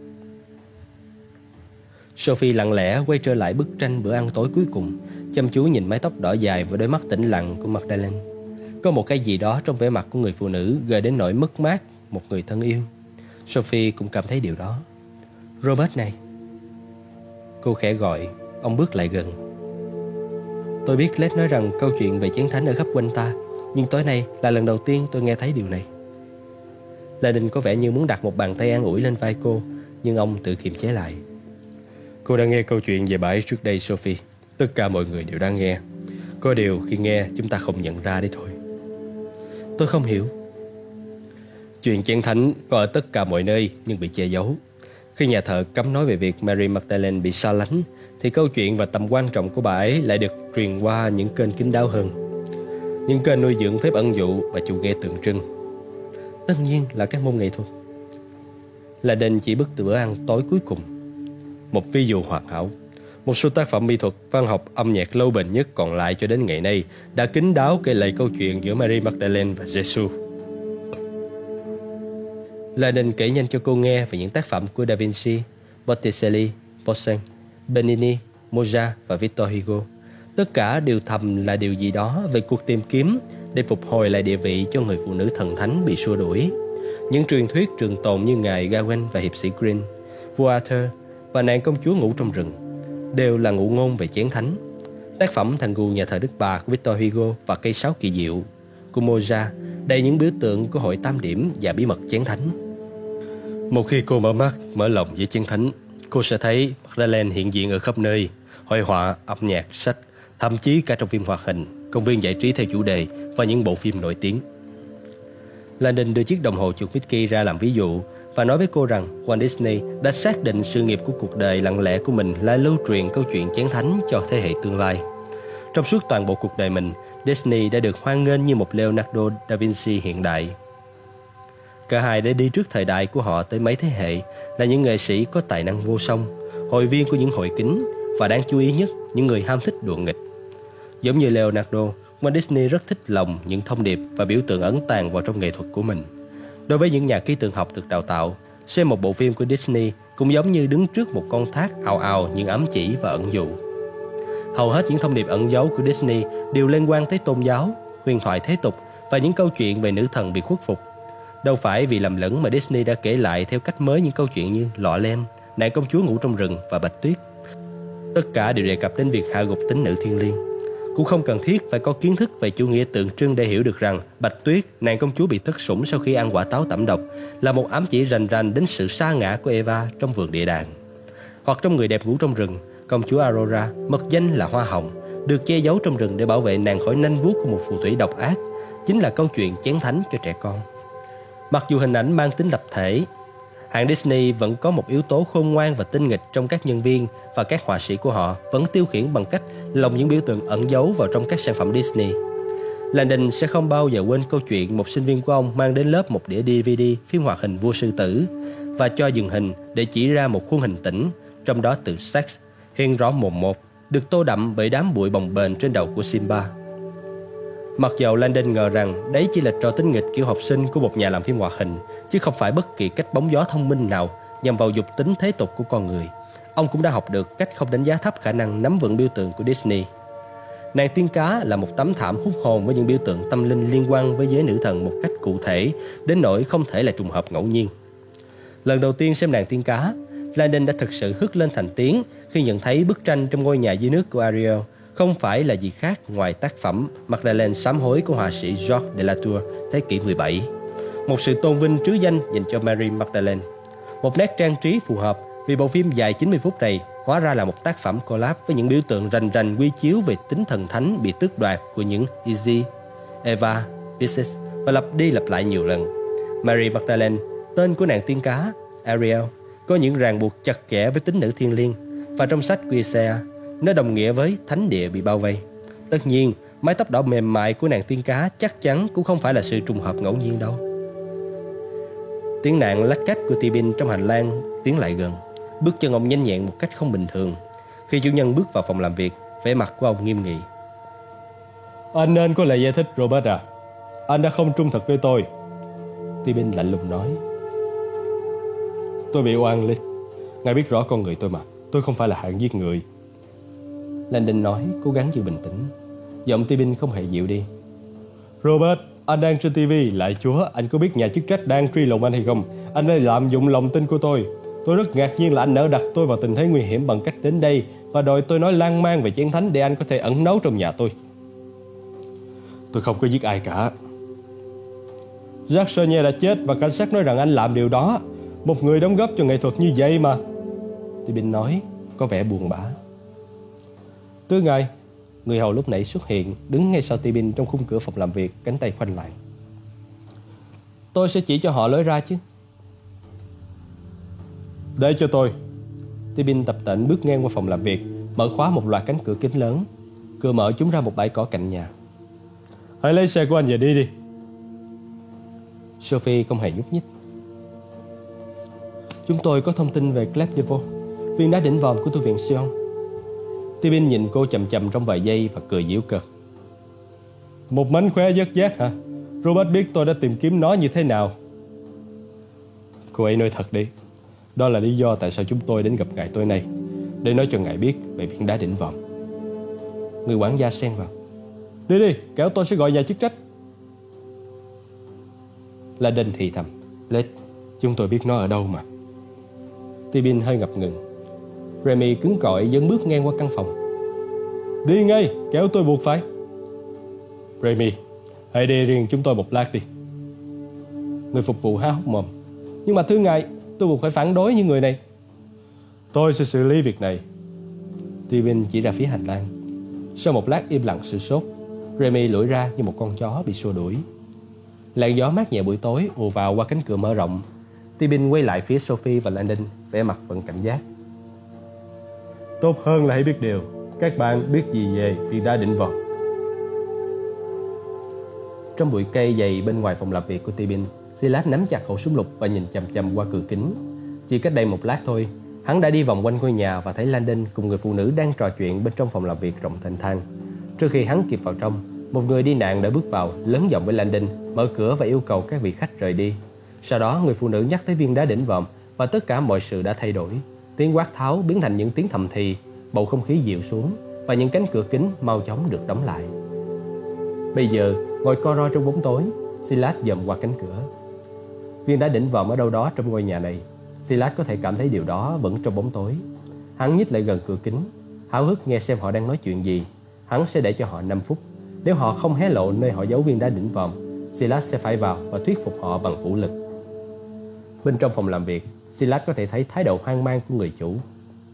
A: Sophie lặng lẽ quay trở lại bức tranh bữa ăn tối cuối cùng, chăm chú nhìn mái tóc đỏ dài và đôi mắt tĩnh lặng của Magdalene. Có một cái gì đó trong vẻ mặt của người phụ nữ gợi đến nỗi mất mát một người thân yêu. Sophie cũng cảm thấy điều đó. "Robert này." Cô khẽ gọi. Ông bước lại gần. "Tôi biết Led nói rằng câu chuyện về chén thánh ở khắp quanh ta, nhưng tối nay là lần đầu tiên tôi nghe thấy điều này." Landon có vẻ như muốn đặt một bàn tay an ủi lên vai cô, nhưng ông tự kiềm chế lại. "Cô đã nghe câu chuyện về bà ấy trước đây Sophie. Tất cả mọi người đều đang nghe. Có điều khi nghe chúng ta không nhận ra đấy thôi." "Tôi không hiểu." "Chuyện chén thánh có ở tất cả mọi nơi nhưng bị che giấu. Khi nhà thờ cấm nói về việc Mary Magdalene bị xa lánh, thì câu chuyện và tầm quan trọng của bà ấy lại được truyền qua những kênh kín đáo hơn. Những kênh nuôi dưỡng phép ẩn dụ và chủ nghĩa tượng trưng. Tất nhiên là các môn nghệ thuật." Landon chỉ bức từ bữa ăn tối cuối cùng. "Một ví dụ hoàn hảo. Một số tác phẩm mỹ thuật, văn học, âm nhạc lâu bền nhất còn lại cho đến ngày nay đã kín đáo kể lại câu chuyện giữa Mary Magdalene và Jesus." Landon kể nhanh cho cô nghe về những tác phẩm của Da Vinci, Botticelli, Poussin, Bernini, Mozart và Victor Hugo. Tất cả đều thầm là điều gì đó về cuộc tìm kiếm để phục hồi lại địa vị cho người phụ nữ thần thánh bị xua đuổi. Những truyền thuyết trường tồn như ngài Gawain và hiệp sĩ Green, vua Arthur và nàng công chúa ngủ trong rừng đều là ngụ ngôn về chén thánh. Tác phẩm Thành Gù nhà thờ Đức Bà của Victor Hugo và Cây sáo kỳ diệu của Moja, đầy những biểu tượng của hội 8 điểm và bí mật chén thánh. Một khi cô mở mắt, mở lòng với chén thánh, cô sẽ thấy Magdalene hiện diện ở khắp nơi: hội họa, âm nhạc, sách, thậm chí cả trong phim hoạt hình, công viên giải trí theo chủ đề và những bộ phim nổi tiếng. Landon đưa chiếc đồng hồ chuột Mickey ra làm ví dụ và nói với cô rằng Walt Disney đã xác định sự nghiệp của cuộc đời lặng lẽ của mình là lưu truyền câu chuyện chén thánh cho thế hệ tương lai. Trong suốt toàn bộ cuộc đời mình, Disney đã được hoan nghênh như một Leonardo da Vinci hiện đại. Cả hai đã đi trước thời đại của họ tới mấy thế hệ, là những nghệ sĩ có tài năng vô song, hội viên của những hội kính và đáng chú ý nhất, những người ham thích đùa nghịch. Giống như Leonardo, Walt Disney rất thích lồng những thông điệp và biểu tượng ẩn tàng vào trong nghệ thuật của mình. Đối với những nhà ký tượng học được đào tạo, xem một bộ phim của Disney cũng giống như đứng trước một con thác ào ào những ám chỉ và ẩn dụ. Hầu hết những thông điệp ẩn giấu của Disney đều liên quan tới tôn giáo, huyền thoại thế tục và những câu chuyện về nữ thần bị khuất phục. Đâu phải vì lầm lẫn mà Disney đã kể lại theo cách mới những câu chuyện như Lọ Lem, Nàng công chúa ngủ trong rừng và Bạch Tuyết. Tất cả đều đề cập đến việc hạ gục tính nữ thiêng liêng. Cũng không cần thiết phải có kiến thức về chủ nghĩa tượng trưng để hiểu được rằng Bạch Tuyết, nàng công chúa bị thất sủng sau khi ăn quả táo tẩm độc, là một ám chỉ rành rành đến sự sa ngã của Eva trong vườn địa đàng. Hoặc trong Người đẹp ngủ trong rừng, công chúa Aurora, mật danh là Hoa Hồng, được che giấu trong rừng để bảo vệ nàng khỏi nanh vuốt của một phù thủy độc ác, chính là câu chuyện chén thánh cho trẻ con. Mặc dù hình ảnh mang tính lập thể, hãng Disney vẫn có một yếu tố khôn ngoan và tinh nghịch trong các nhân viên, và các họa sĩ của họ vẫn tiêu khiển bằng cách lồng những biểu tượng ẩn giấu vào trong các sản phẩm Disney. Landon sẽ không bao giờ quên câu chuyện một sinh viên của ông mang đến lớp một đĩa DVD phim hoạt hình Vua Sư Tử và cho dừng hình để chỉ ra một khuôn hình tĩnh, trong đó từ sex hiện rõ mồn một, được tô đậm bởi đám bụi bồng bềnh trên đầu của Simba. Mặc dầu Landon ngờ rằng đấy chỉ là trò tinh nghịch kiểu học sinh của một nhà làm phim hoạt hình, chứ không phải bất kỳ cách bóng gió thông minh nào nhằm vào dục tính thế tục của con người, ông cũng đã học được cách không đánh giá thấp khả năng nắm vững biểu tượng của Disney. Nàng tiên cá là một tấm thảm hút hồn với những biểu tượng tâm linh liên quan với giới nữ thần một cách cụ thể, đến nỗi không thể là trùng hợp ngẫu nhiên. Lần đầu tiên xem nàng tiên cá, Landon đã thực sự hất lên thành tiếng khi nhận thấy bức tranh trong ngôi nhà dưới nước của Ariel không phải là gì khác ngoài tác phẩm Magdalene sám hối của họa sĩ Georges de la Tour thế kỷ 17, một sự tôn vinh trứ danh dành cho Mary Magdalene. Một nét trang trí phù hợp vì bộ phim dài 90 phút này hóa ra là một tác phẩm collab với những biểu tượng rành rành quy chiếu về tính thần thánh bị tước đoạt của những Izzy, Eva, Pisces và lặp đi lặp lại nhiều lần. Mary Magdalene, tên của nàng tiên cá, Ariel, có những ràng buộc chặt chẽ với tính nữ thiêng liêng, và trong sách Quisea, nó đồng nghĩa với thánh địa bị bao vây. Tất nhiên, mái tóc đỏ mềm mại của nàng tiên cá chắc chắn cũng không phải là sự trùng hợp ngẫu nhiên đâu. Tiếng nạn lách cách của Tibin trong hành lang tiến lại gần. Bước chân ông nhanh nhẹn một cách không bình thường. Khi chủ nhân bước vào phòng làm việc, vẻ mặt của ông nghiêm nghị.
B: Anh nên có lời giải thích, Robert à. Anh đã không trung thực với tôi.
A: Tibin lạnh lùng nói.
B: Tôi bị oan, Lee. Ngài biết rõ con người tôi mà. Tôi không phải là hạng giết người.
A: Landon nói, cố gắng giữ bình tĩnh. Giọng Tibin không hề dịu đi.
B: Robert, anh đang trên TV. Lại Chúa, anh có biết nhà chức trách đang truy lùng anh hay không? Anh đã lạm dụng lòng tin của tôi. Tôi rất ngạc nhiên là anh nỡ đặt tôi vào tình thế nguy hiểm bằng cách đến đây và đòi tôi nói lan man về chén thánh để anh có thể ẩn náu trong nhà tôi.
A: Tôi không có giết ai cả.
B: Jacques Chenier đã chết và cảnh sát nói rằng anh làm điều đó. Một người đóng góp cho nghệ thuật như vậy mà.
A: Tibin nói, có vẻ buồn bã.
B: Thưa ngài.
A: Người hầu lúc nãy xuất hiện, đứng ngay sau Tibin trong khung cửa phòng làm việc, cánh tay khoanh lại.
B: Tôi sẽ chỉ cho họ lối ra chứ. Để cho tôi.
A: Tibin tập tễnh bước ngang qua phòng làm việc, mở khóa một loạt cánh cửa kính lớn. Cửa mở chúng ra một bãi cỏ cạnh nhà.
B: Hãy lấy xe của anh về đi.
A: Sophie không hề nhúc nhích. Chúng tôi có thông tin về Clef de Vaux, viên đá đỉnh vòm của tu viện Sion. Tibin nhìn cô chầm chầm trong vài giây và cười giễu cợt.
B: Một mánh khóe dớt giác hả? Robert biết tôi đã tìm kiếm nó như thế nào.
A: Cô ấy nói thật đi. Đó là lý do tại sao chúng tôi đến gặp ngài tối nay, để nói cho ngài biết về viên đá đỉnh vòm. Người quản gia xen vào.
B: Đi, kẻo tôi sẽ gọi nhà chức trách.
A: Landon thì thầm. Lết, chúng tôi biết nó ở đâu mà. Tibin hơi ngập ngừng. Remy cứng cỏi dẫn bước ngang qua căn phòng.
B: Đi ngay, kẻo tôi buộc phải.
A: Remy,
B: Hãy để riêng chúng tôi một lát đi. Người phục vụ há hốc mồm. Nhưng mà thưa ngài, tôi buộc phải phản đối những người này. Tôi sẽ xử lý việc này. Tywin chỉ ra phía hành lang. Sau một lát im lặng sửng sốt, Remy lủi ra như một con chó bị xua đuổi. Làn gió mát nhẹ buổi tối ùa vào qua cánh cửa mở rộng. Tywin quay lại phía Sophie và Landon, vẻ mặt vẫn cảnh giác. Tốt hơn là hãy biết điều. Các bạn biết gì về viên đá đỉnh vòm? Trong bụi cây dày bên ngoài phòng làm việc của Tywin, Silas nắm chặt khẩu súng lục và nhìn chằm chằm qua cửa kính. Chỉ cách đây một lát thôi, hắn đã đi vòng quanh ngôi nhà và thấy Landon cùng người phụ nữ đang trò chuyện bên trong phòng làm việc rộng thênh thang. Trước khi hắn kịp vào trong, một người đi nạn đã bước vào, lớn giọng với Landon, mở cửa và yêu cầu các vị khách rời đi. Sau đó, người phụ nữ nhắc tới viên đá đỉnh vòm và tất cả mọi sự đã thay đổi. Tiếng quát tháo biến thành những tiếng thầm thì, bầu không khí dịu xuống và những cánh cửa kính mau chóng được đóng lại. Bây giờ, ngồi co ro trong bóng tối, Silas dòm qua cánh cửa. Viên đá đỉnh vòm ở đâu đó trong ngôi nhà này. Silas có thể cảm thấy điều đó vẫn trong bóng tối. Hắn nhích lại gần cửa kính, háo hức nghe xem họ đang nói chuyện gì. Hắn sẽ để cho họ 5 phút. Nếu họ không hé lộ nơi họ giấu viên đá đỉnh vòm, Silas sẽ phải vào và thuyết phục họ bằng vũ lực. Bên trong phòng làm việc, Silas có thể thấy thái độ hoang mang của người chủ.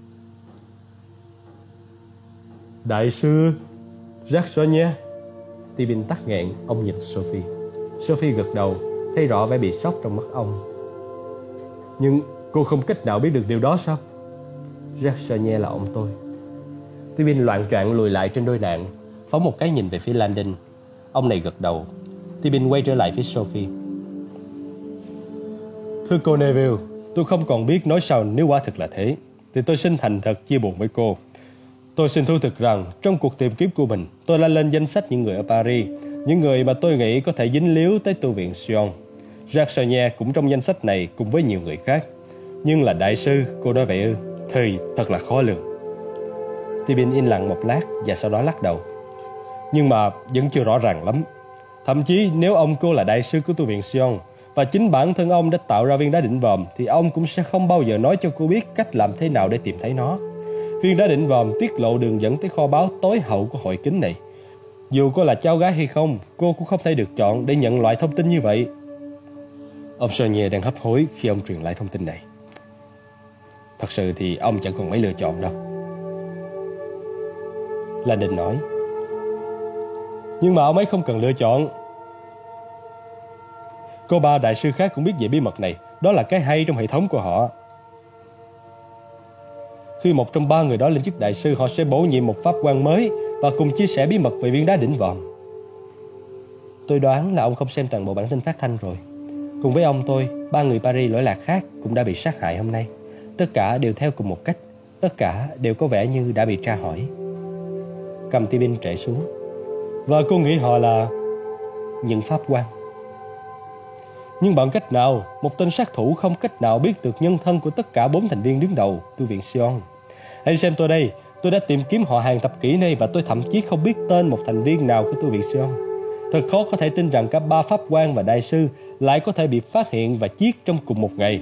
B: Đại sư Jackson nha. Tywin tắc nghẹn, ông nhìn Sophie. Sophie gật đầu, thấy rõ vẻ bị sốc trong mắt ông. Nhưng cô không cách nào biết được điều đó sao? Jackson là ông tôi. Tywin loạng choạng lùi lại trên đôi nạn, phóng một cái nhìn về phía Landon. Ông này gật đầu. Tywin quay trở lại phía Sophie. Thưa cô Neville, tôi không còn biết nói sao nếu quả thực là thế. Thì tôi xin thành thật chia buồn với cô. Tôi xin thú thực rằng trong cuộc tìm kiếm của mình, tôi đã lên danh sách những người ở Paris, những người mà tôi nghĩ có thể dính líu tới tu viện Sion. Jackson cũng trong danh sách này cùng với nhiều người khác. Nhưng là đại sư, cô nói vậy ư? Thì thật là khó lường. Tywin im lặng một lát và sau đó lắc đầu. Nhưng mà vẫn chưa rõ ràng lắm. Thậm chí nếu ông cô là đại sư của tu viện Sion và chính bản thân ông đã tạo ra viên đá đỉnh vòm, thì ông cũng sẽ không bao giờ nói cho cô biết cách làm thế nào để tìm thấy nó. Viên đá đỉnh vòm tiết lộ đường dẫn tới kho báu tối hậu của hội kính này. Dù cô là cháu gái hay không, cô cũng không thể được chọn để nhận loại thông tin như vậy. Ông Sonier đang hấp hối khi ông truyền lại thông tin này. Thật sự thì ông chẳng còn mấy lựa chọn đâu, Landon nói. Nhưng mà ông ấy không cần lựa chọn. Có 3 đại sư khác cũng biết về bí mật này. Đó là cái hay trong hệ thống của họ. Khi một trong 3 người đó lên chức đại sư, họ sẽ bổ nhiệm một pháp quan mới và cùng chia sẻ bí mật về viên đá đỉnh vòm. Tôi đoán là ông không xem toàn bộ bản tin phát thanh rồi. Cùng với ông tôi, 3 người Paris lỗi lạc khác cũng đã bị sát hại hôm nay. Tất cả đều theo cùng một cách. Tất cả đều có vẻ như đã bị tra hỏi. Cầm Tywin trễ xuống. Và cô nghĩ họ là những pháp quan. Nhưng bằng cách nào một tên sát thủ không cách nào biết được nhân thân của tất cả 4 thành viên đứng đầu tu viện Sion? Hãy xem tôi đây, tôi đã tìm kiếm họ hàng thập kỷ nay và tôi thậm chí không biết tên một thành viên nào của tu viện Sion. Thật khó có thể tin rằng cả 3 pháp quan và đại sư lại có thể bị phát hiện và giết trong cùng một ngày.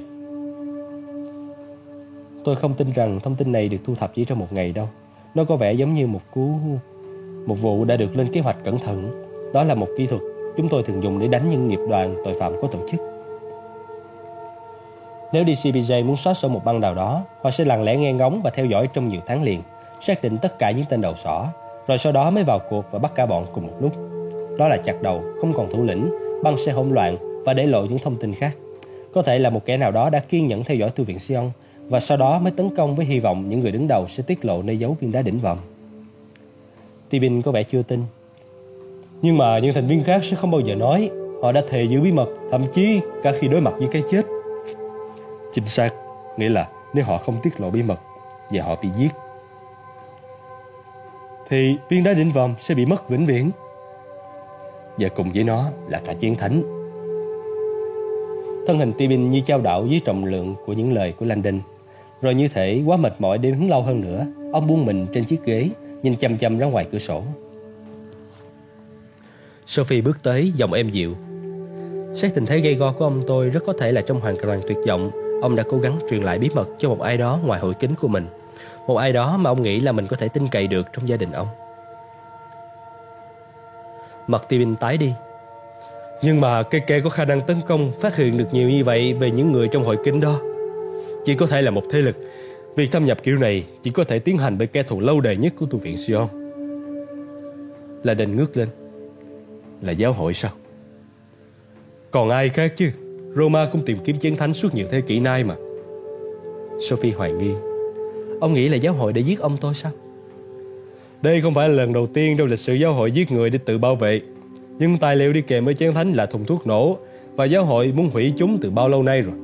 B: Tôi không tin rằng thông tin này được thu thập chỉ trong một ngày đâu. Nó có vẻ giống như một vụ đã được lên kế hoạch cẩn thận. Đó là một kỹ thuật chúng tôi thường dùng để đánh những nghiệp đoàn tội phạm có tổ chức. Nếu DCPJ muốn xóa sổ một băng nào đó, họ sẽ lặng lẽ nghe ngóng và theo dõi trong nhiều tháng liền, xác định tất cả những tên đầu sỏ, rồi sau đó mới vào cuộc và bắt cả bọn cùng một lúc. Đó là chặt đầu, không còn thủ lĩnh, băng sẽ hỗn loạn và để lộ những thông tin khác. Có thể là một kẻ nào đó đã kiên nhẫn theo dõi tu viện Sion và sau đó mới tấn công với hy vọng những người đứng đầu sẽ tiết lộ nơi giấu viên đá đỉnh vòm. Tywin có vẻ chưa tin. Nhưng mà những thành viên khác sẽ không bao giờ nói. Họ đã thề giữ bí mật, thậm chí cả khi đối mặt với cái chết. Chính xác, nghĩa là nếu họ không tiết lộ bí mật và họ bị giết, thì viên đá đỉnh vòm sẽ bị mất vĩnh viễn. Và cùng với nó là cả chiến thánh. Thân hình Tywin như chao đảo dưới trọng lượng của những lời của Landon. Rồi như thể quá mệt mỏi để đứng lâu hơn nữa, ông buông mình trên chiếc ghế, nhìn chằm chằm ra ngoài cửa sổ. Sophie bước tới, giọng êm dịu. Xét tình thế gay go của ông tôi, rất có thể là trong hoàn toàn tuyệt vọng, ông đã cố gắng truyền lại bí mật cho một ai đó ngoài hội kính của mình. Một ai đó mà ông nghĩ là mình có thể tin cậy được trong gia đình ông. Mặt Tywin tái đi.
A: Nhưng mà cái kẻ có khả năng tấn công phát hiện được nhiều như vậy về những người trong hội kính đó chỉ có thể là một thế lực. Việc thâm nhập kiểu này chỉ có thể tiến hành bởi kẻ thù lâu đời nhất của tu viện Sion. Là đền ngước lên. Là giáo hội sao? Còn ai khác chứ? Roma cũng tìm kiếm chiến thánh suốt nhiều thế kỷ nay mà. Sophie hoài nghi. Ông nghĩ là giáo hội đã giết ông tôi sao? Đây không phải là lần đầu tiên trong lịch sử giáo hội giết người để tự bảo vệ. Nhưng tài liệu đi kèm với chiến thánh là thùng thuốc nổ, và giáo hội muốn hủy chúng từ bao lâu nay rồi.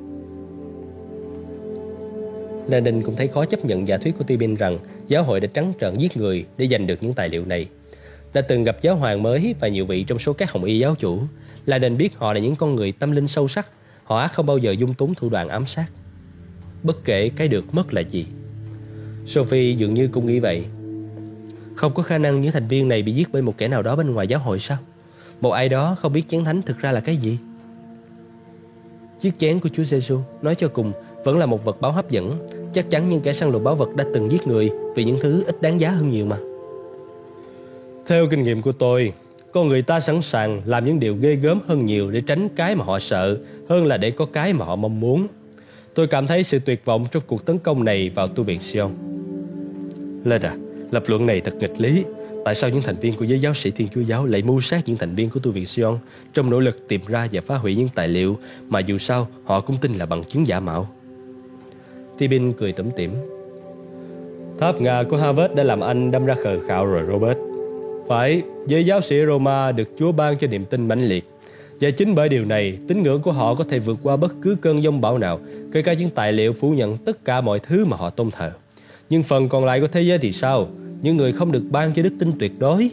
A: Lenin cũng thấy khó chấp nhận giả thuyết của Tibin rằng giáo hội đã trắng trợn giết người để giành được những tài liệu này. Đã từng gặp giáo hoàng mới và nhiều vị trong số các hồng y giáo chủ, Lenin biết họ là những con người tâm linh sâu sắc. Họ không bao giờ dung túng thủ đoạn ám sát, bất kể cái được mất là gì. Sophie dường như cũng nghĩ vậy. Không có khả năng những thành viên này bị giết bởi một kẻ nào đó bên ngoài giáo hội sao? Một ai đó không biết chén thánh thực ra là cái gì? Chiếc chén của Chúa Giêsu nói cho cùng vẫn là một vật báo hấp dẫn. Chắc chắn những kẻ săn lùng báu vật đã từng giết người vì những thứ ít đáng giá hơn nhiều mà. Theo kinh nghiệm của tôi, con người ta sẵn sàng làm những điều ghê gớm hơn nhiều để tránh cái mà họ sợ, hơn là để có cái mà họ mong muốn. Tôi cảm thấy sự tuyệt vọng trong cuộc tấn công này vào tu viện Sion. Leda, lập luận này thật nghịch lý. Tại sao những thành viên của giới giáo sĩ Thiên Chúa giáo lại mưu sát những thành viên của tu viện Sion trong nỗ lực tìm ra và phá hủy những tài liệu mà dù sao họ cũng tin là bằng chứng giả mạo? Tibin cười tủm tỉm. Tháp ngà của Harvard đã làm anh đâm ra khờ khạo rồi, Robert. Phải, giới giáo sĩ Roma được Chúa ban cho niềm tin mãnh liệt. Và chính bởi điều này, tín ngưỡng của họ có thể vượt qua bất cứ cơn giông bão nào, kể cả những tài liệu phủ nhận tất cả mọi thứ mà họ tôn thờ. Nhưng phần còn lại của thế giới thì sao? Những người không được ban cho đức tin tuyệt đối.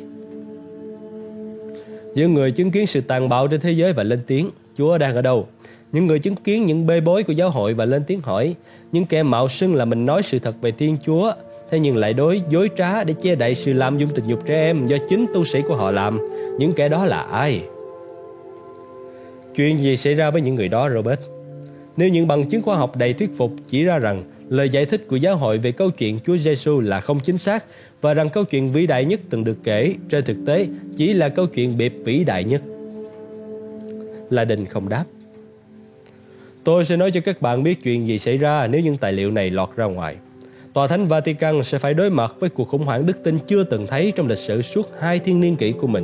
A: Những người chứng kiến sự tàn bạo trên thế giới và lên tiếng, Chúa đang ở đâu? Những người chứng kiến những bê bối của giáo hội và lên tiếng hỏi. Những kẻ mạo xưng là mình nói sự thật về Thiên Chúa, thế nhưng lại dối trá để che đậy sự lạm dụng tình dục trẻ em do chính tu sĩ của họ làm. Những kẻ đó là ai? Chuyện gì xảy ra với những người đó, Robert? Nếu những bằng chứng khoa học đầy thuyết phục chỉ ra rằng lời giải thích của giáo hội về câu chuyện Chúa Giêsu là không chính xác và rằng câu chuyện vĩ đại nhất từng được kể trên thực tế chỉ là câu chuyện bịp vĩ đại nhất. La Đình không đáp. Tôi sẽ nói cho các bạn biết chuyện gì xảy ra nếu những tài liệu này lọt ra ngoài. Tòa Thánh Vatican sẽ phải đối mặt với cuộc khủng hoảng đức tin chưa từng thấy trong lịch sử suốt 2 thiên niên kỷ của mình.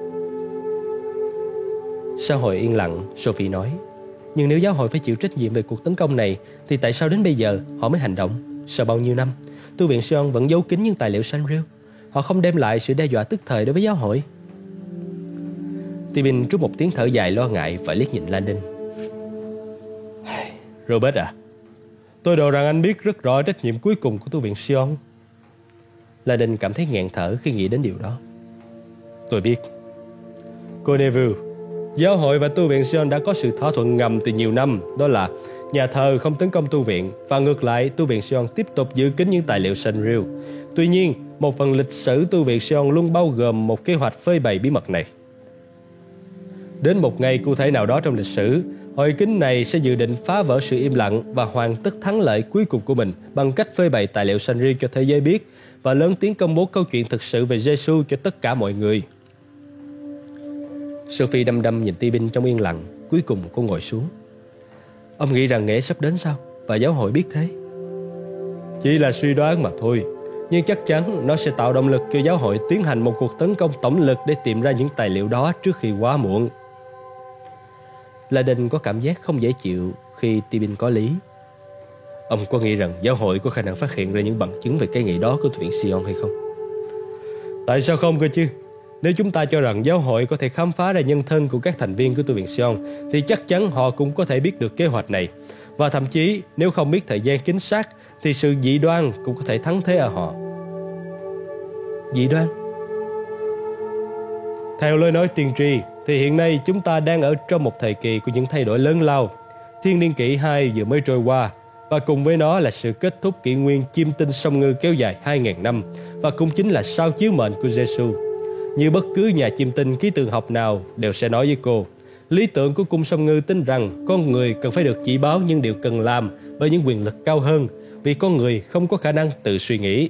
A: Sau hồi yên lặng, Sophie nói. Nhưng nếu giáo hội phải chịu trách nhiệm về cuộc tấn công này, thì tại sao đến bây giờ họ mới hành động? Sau bao nhiêu năm, tu viện Sion vẫn giấu kín những tài liệu Sanrio. Họ không đem lại sự đe dọa tức thời đối với giáo hội. Tibin trút một tiếng thở dài lo ngại và liếc nhìn Landon. Robert à, tôi đồ rằng anh biết rất rõ trách nhiệm cuối cùng của tu viện Sion. Landon cảm thấy nghẹn thở khi nghĩ đến điều đó. Tôi biết. Cô Neville, giáo hội và tu viện Sion đã có sự thỏa thuận ngầm từ nhiều năm, đó là nhà thờ không tấn công tu viện và ngược lại tu viện Sion tiếp tục giữ kín những tài liệu Sanrio. Tuy nhiên, một phần lịch sử tu viện Sion luôn bao gồm một kế hoạch phơi bày bí mật này. Đến một ngày cụ thể nào đó trong lịch sử, hội kính này sẽ dự định phá vỡ sự im lặng và hoàn tất thắng lợi cuối cùng của mình bằng cách phơi bày tài liệu Sanrio cho thế giới biết và lớn tiếng công bố câu chuyện thực sự về Giêsu cho tất cả mọi người. Sophie đăm đăm nhìn Tibin trong yên lặng. Cuối cùng cô ngồi xuống. Ông nghĩ rằng ngày sắp đến sao? Và giáo hội biết thế? Chỉ là suy đoán mà thôi. Nhưng chắc chắn nó sẽ tạo động lực cho giáo hội tiến hành một cuộc tấn công tổng lực để tìm ra những tài liệu đó trước khi quá muộn. Landon có cảm giác không dễ chịu khi Tibin có lý. Ông có nghĩ rằng giáo hội có khả năng phát hiện ra những bằng chứng về cái nghị đó của tu viện Sion hay không? Tại sao không cơ chứ? Nếu chúng ta cho rằng giáo hội có thể khám phá ra nhân thân của các thành viên của tu viện Sion, thì chắc chắn họ cũng có thể biết được kế hoạch này. Và thậm chí nếu không biết thời gian chính xác, thì sự dị đoan cũng có thể thắng thế ở họ. Dị đoan? Theo lời nói tiên tri, thì hiện nay chúng ta đang ở trong một thời kỳ của những thay đổi lớn lao. Thiên niên kỷ 2 vừa mới trôi qua, và cùng với nó là sự kết thúc kỷ nguyên chiêm tinh song ngư kéo dài 2.000 năm, và cũng chính là sao chiếu mệnh của Giêsu. Như bất cứ nhà chiêm tinh khí tượng học nào đều sẽ nói với cô, lý tưởng của cung song ngư tin rằng con người cần phải được chỉ báo những điều cần làm bởi những quyền lực cao hơn, vì con người không có khả năng tự suy nghĩ.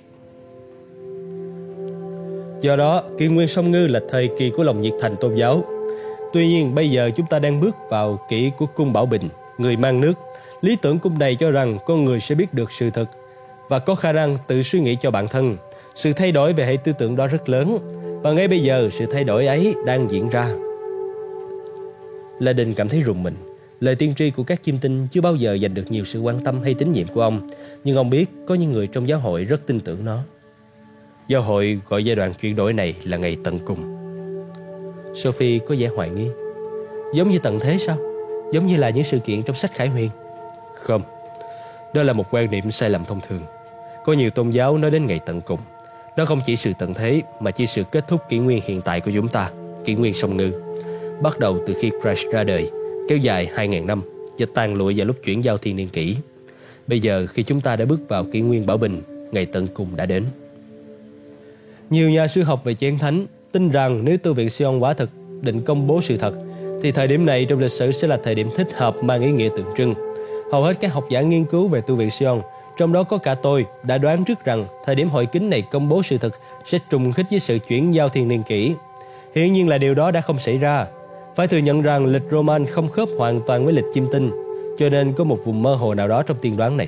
A: Do đó, kỷ nguyên song ngư là thời kỳ của lòng nhiệt thành tôn giáo. Tuy nhiên bây giờ chúng ta đang bước vào kỷ của cung Bảo Bình, người mang nước. Lý tưởng cung này cho rằng con người sẽ biết được sự thật và có khả năng tự suy nghĩ cho bản thân. Sự thay đổi về hệ tư tưởng đó rất lớn, và ngay bây giờ sự thay đổi ấy đang diễn ra. Laden cảm thấy rùng mình. Lời tiên tri của các chiêm tinh chưa bao giờ giành được nhiều sự quan tâm hay tín nhiệm của ông, nhưng ông biết có những người trong giáo hội rất tin tưởng nó. Giáo hội gọi giai đoạn chuyển đổi này là ngày tận cùng. Sophie có vẻ hoài nghi. Giống như tận thế sao? Giống như là những sự kiện trong sách Khải Huyền? Không, đó là một quan niệm sai lầm thông thường. Có nhiều tôn giáo nói đến ngày tận cùng. Nó không chỉ sự tận thế mà chỉ sự kết thúc kỷ nguyên hiện tại của chúng ta, kỷ nguyên song ngư. Bắt đầu từ khi Christ ra đời, kéo dài 2.000 năm và tàn lụi vào lúc chuyển giao thiên niên kỷ. Bây giờ khi chúng ta đã bước vào kỷ nguyên Bảo Bình, ngày tận cùng đã đến. Nhiều nhà sử học về Chén Thánh tin rằng nếu tu viện Sion quả thực định công bố sự thật, thì thời điểm này trong lịch sử sẽ là thời điểm thích hợp mang ý nghĩa tượng trưng. Hầu hết các học giả nghiên cứu về tu viện Sion, trong đó có cả tôi, đã đoán trước rằng thời điểm hội kính này công bố sự thật sẽ trùng khít với sự chuyển giao thiên niên kỷ. Hiển nhiên là điều đó đã không xảy ra. Phải thừa nhận rằng lịch Roman không khớp hoàn toàn với lịch chiêm tinh, cho nên có một vùng mơ hồ nào đó trong tiên đoán này.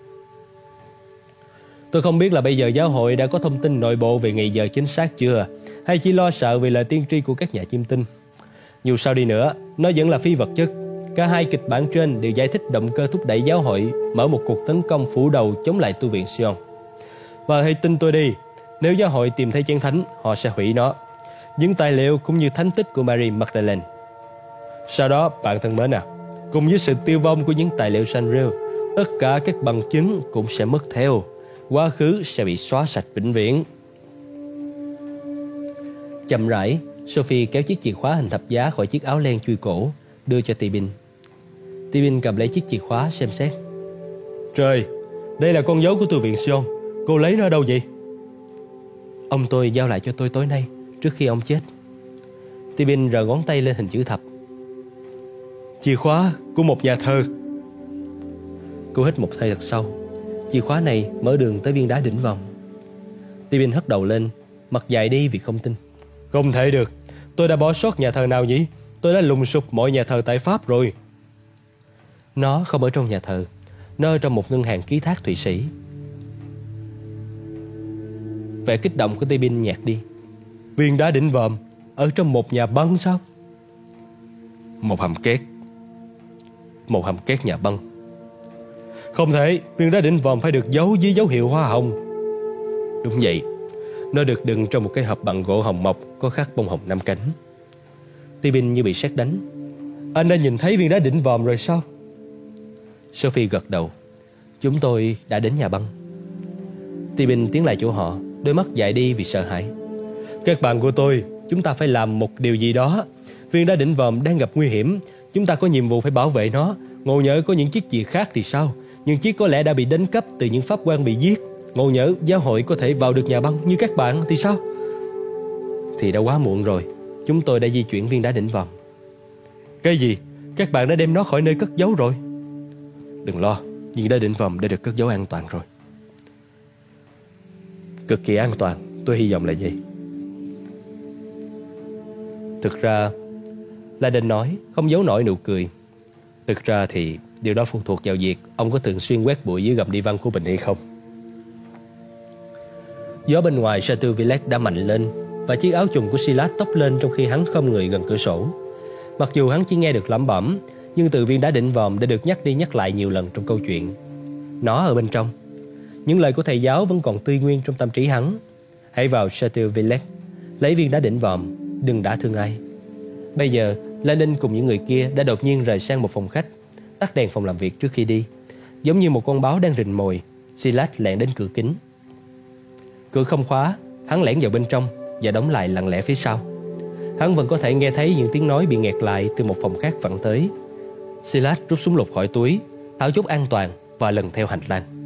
A: Tôi không biết là bây giờ giáo hội đã có thông tin nội bộ về ngày giờ chính xác chưa, hay chỉ lo sợ vì lời tiên tri của các nhà chiêm tinh. Dù sao đi nữa, nó vẫn là phi vật chất. Cả hai kịch bản trên đều giải thích động cơ thúc đẩy giáo hội mở một cuộc tấn công phủ đầu chống lại tu viện Sion. Và hãy tin tôi đi, nếu giáo hội tìm thấy Chén Thánh, họ sẽ hủy nó, những tài liệu cũng như thánh tích của Mary Magdalene. Sau đó, bạn thân mến cùng với sự tiêu vong của những tài liệu Sanrio, tất cả các bằng chứng cũng sẽ mất theo. Quá khứ sẽ bị xóa sạch vĩnh viễn. Chậm rãi, Sophie kéo chiếc chìa khóa hình thập giá khỏi chiếc áo len chui cổ, đưa cho Tibin. Tibin cầm lấy chiếc chìa khóa xem xét. Trời, đây là con dấu của tu viện Sion. Cô lấy nó ở đâu vậy? Ông tôi giao lại cho tôi tối nay, trước khi ông chết. Tibin rờ ngón tay lên hình chữ thập. Chìa khóa của một nhà thơ. Cô hít một hơi thật sâu. Chìa khóa này mở đường tới viên đá đỉnh vòng. Tibin hất đầu lên, mặt dài đi vì không tin. Không thể được, tôi đã bỏ sót nhà thờ nào nhỉ? Tôi đã lùng sục mọi nhà thờ tại Pháp rồi. Nó không ở trong nhà thờ, nó ở trong một ngân hàng ký thác Thụy Sĩ. Vẻ kích động của Tibin nhạt đi. Viên đá đỉnh vòm ở trong một nhà băng sao? Một hầm két. Một hầm két nhà băng. Không thể, viên đá đỉnh vòm phải được giấu dưới dấu hiệu hoa hồng. Đúng vậy, nó được đựng trong một cái hộp bằng gỗ hồng mộc có khắc bông hồng 5 cánh. Tibin như bị sét đánh. Anh đã nhìn thấy viên đá đỉnh vòm rồi sao? Sophie gật đầu. Chúng tôi đã đến nhà băng. Tibin tiến lại chỗ họ, đôi mắt dại đi vì sợ hãi. Các bạn của tôi, chúng ta phải làm một điều gì đó. Viên đá đỉnh vòm đang gặp nguy hiểm. Chúng ta có nhiệm vụ phải bảo vệ nó. Ngộ nhỡ có những chiếc chìa khác thì sao? Nhưng chiếc có lẽ đã bị đánh cắp từ những pháp quan bị giết. Ngộ nhỡ giáo hội có thể vào được nhà băng như các bạn thì sao? Thì đã quá muộn rồi. Chúng tôi đã di chuyển viên đá đỉnh vòm. Cái gì? Các bạn đã đem nó khỏi nơi cất giấu rồi? Đừng lo, viên đá đỉnh vòm đã được cất giấu an toàn rồi. Cực kỳ an toàn, tôi hy vọng là vậy. Thực ra, Laden nói, không giấu nổi nụ cười. Thực ra thì điều đó phụ thuộc vào việc ông có thường xuyên quét bụi dưới gầm đi văn của mình hay không. Gió bên ngoài Chateau Villette đã mạnh lên, và chiếc áo trùng của Silas tóc lên trong khi hắn khom người gần cửa sổ. Mặc dù hắn chỉ nghe được lẩm bẩm, nhưng từ viên đá đỉnh vòm đã được nhắc đi nhắc lại nhiều lần trong câu chuyện. Nó ở bên trong. Những lời của thầy giáo vẫn còn tươi nguyên trong tâm trí hắn. Hãy vào Chateau Villette, lấy viên đá đỉnh vòm, đừng đả thương ai. Bây giờ, Laden cùng những người kia đã đột nhiên rời sang một phòng khách, tắt đèn phòng làm việc trước khi đi. Giống như một con báo đang rình mồi, Silas lẻn đến cửa kính. Cửa không khóa, hắn lẻn vào bên trong và đóng lại lặng lẽ phía sau. Hắn vẫn có thể nghe thấy những tiếng nói bị nghẹt lại từ một phòng khác vẳng tới. Silas rút súng lục khỏi túi, tháo chốt an toàn và lần theo hành lang.